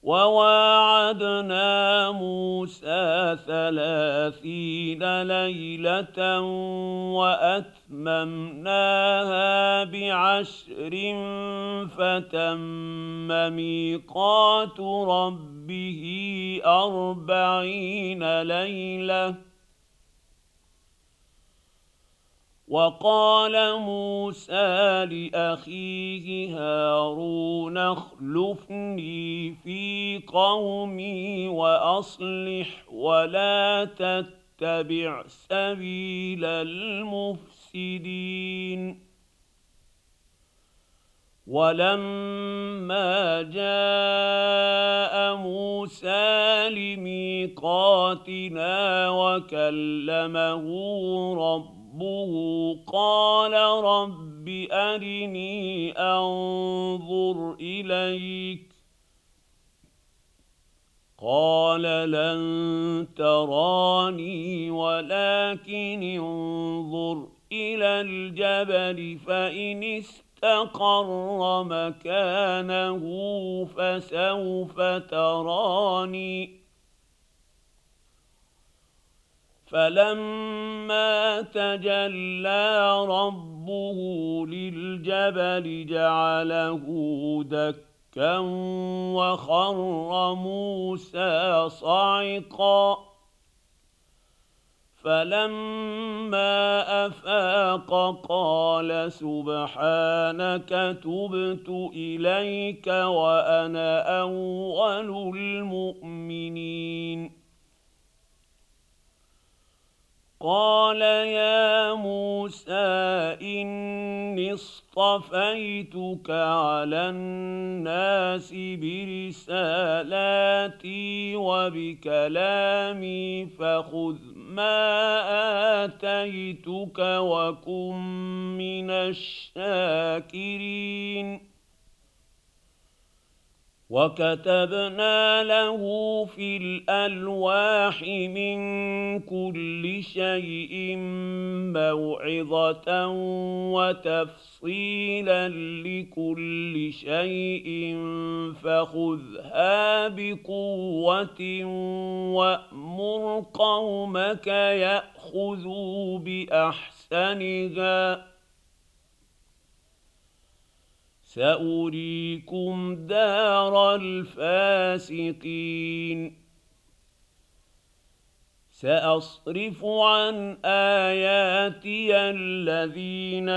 وواعدنا موسى 30 ليلة وأتممناها ب10 فتم ميقات ربه 40 ليلة. وقال موسى لأخيه هارون اخلفني في قومي وأصلح ولا تتبع سبيل المفسدين. ولما جاء موسى لميقاتنا وكلمه ربه قال رب أرني أنظر إليك قال لن تراني ولكن انظر إلى الجبل فإن استقر مكانه فسوف تراني. فلما تجلى ربه للجبل جعله دكا وخر موسى صعقا. فلما أفاق قال سبحانك تبت إليك وأنا أول المؤمنين. قال يا موسى إني اصطفيتك على الناس برسالاتي وبكلامي فخذ ما آتيتك وكن من الشاكرين. وكتبنا له في الألواح من كل شيء موعظة وتفصيلا لكل شيء فخذها بقوة وأمر قومك يأخذوا بأحسنها سأريكم دار الفاسقين. سأصرف عن آياتي الذين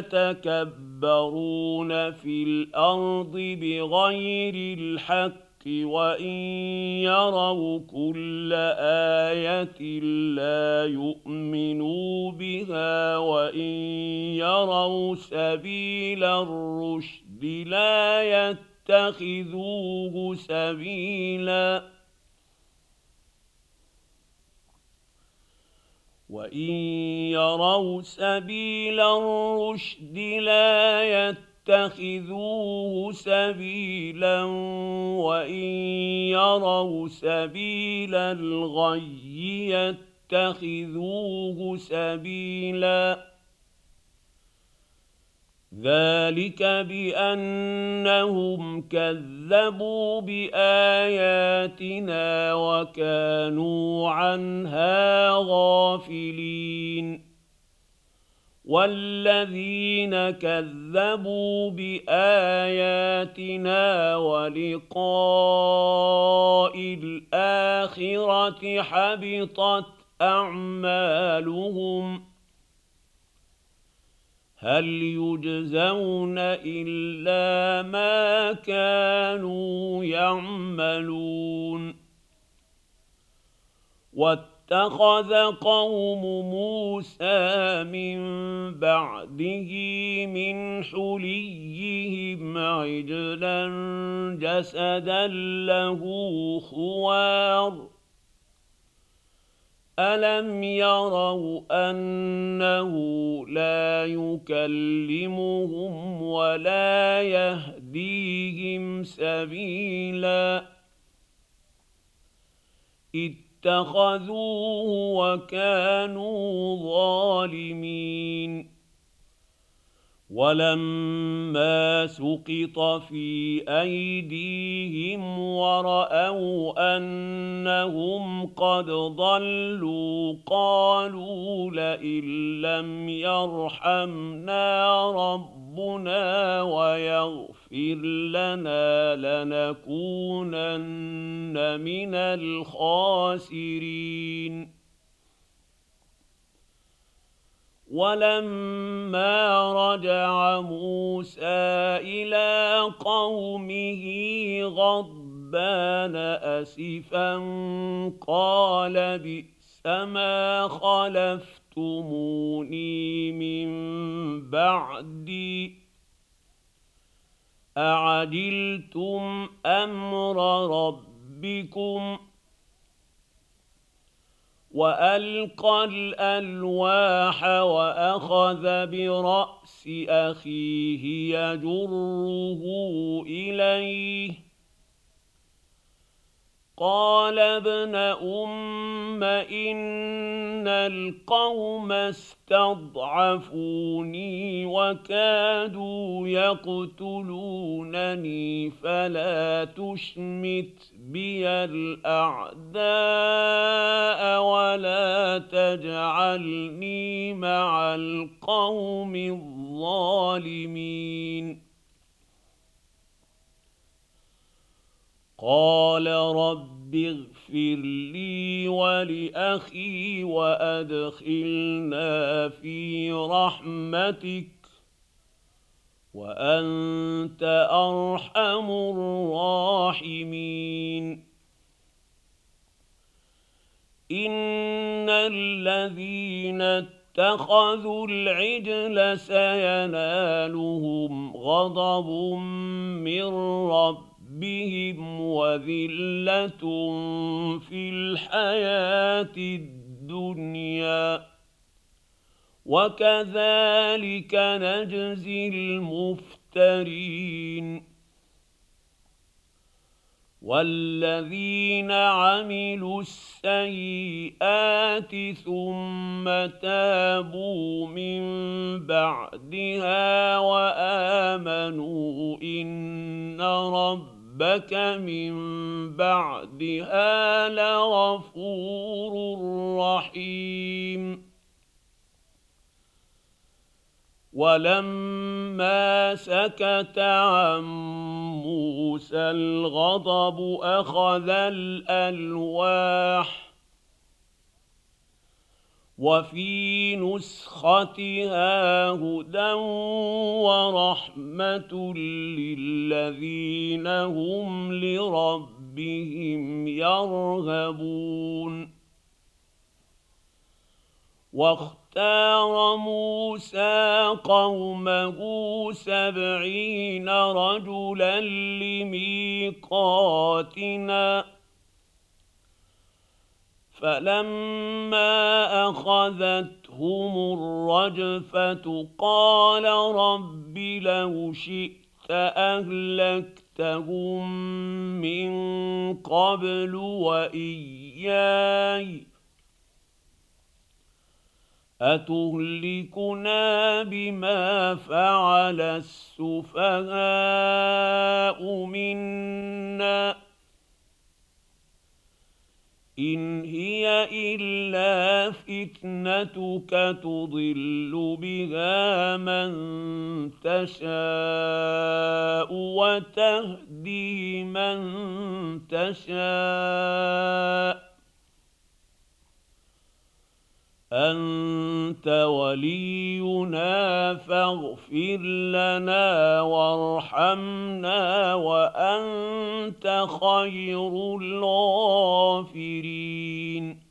يتكبرون في الأرض بغير الحق وإن يروا كل آية لا يؤمنوا بها وإن يروا سبيل الرشد لا يتخذوه سبيلا وإن يروا سبيل الرشد لا يتخذوه سبيلا وإن يروا سبيل الغي يتخذوه سبيلا. ذلك بأنهم كذبوا بآياتنا وكانوا عنها غافلين. والذين كذبوا بآياتنا ولقاء الآخرة حبطت أعمالهم هل يجزون إلا ما كانوا يعملون. واتخذ قوم موسى من بعده من حليهم عجلا جسدا له خوار ألم يروا أنه لا يكلمهم ولا يهديهم سبيلا اتخذوه وكانوا ظالمين. ولما سقط في أيديهم ورأوا أنهم قد ضلوا قالوا لئن لم يرحمنا ربنا ويغفر لنا لنكونن من الخاسرين. ولما رجع موسى إلى قومه غضبان أسفا قال بئس ما خلفتموني من بعدي أعجلتم أمر ربكم وألقى الألواح وأخذ برأس أخيه يجره إليه قال ابن أم إن القوم استضعفوني وكادوا يقتلونني فلا تشمت بي الأعداء ولا تجعلني مع القوم الظالمين. قال رب اغفر لي ولأخي وأدخلنا في رحمتك وأنت أرحم الراحمين. إن الذين اتخذوا العجل سينالهم غضب من ربهم وذلة في الحياة الدنيا وكذلك نجزي المفترين. والذين عملوا السيئات ثم تابوا من بعدها وآمنوا إن ربك من بعدها لغفور رحيم. ولما سكت عن موسى الغضب أخذ الألواح وفي نسختها هدى ورحمة للذين هم لربهم يرهبون. واختار موسى قومه 70 رجلا لميقاتنا فلما أخذتهم الرجفة قال رب لو شئت أهلكتهم من قبل وإياي أتهلكنا بما فعل السفهاء منا إن هي إلا فتنتك تضل بها من تشاء وتهدي من تشاء أنت ولينا فاغفر لنا وارحمنا وأنت خير الغافرين.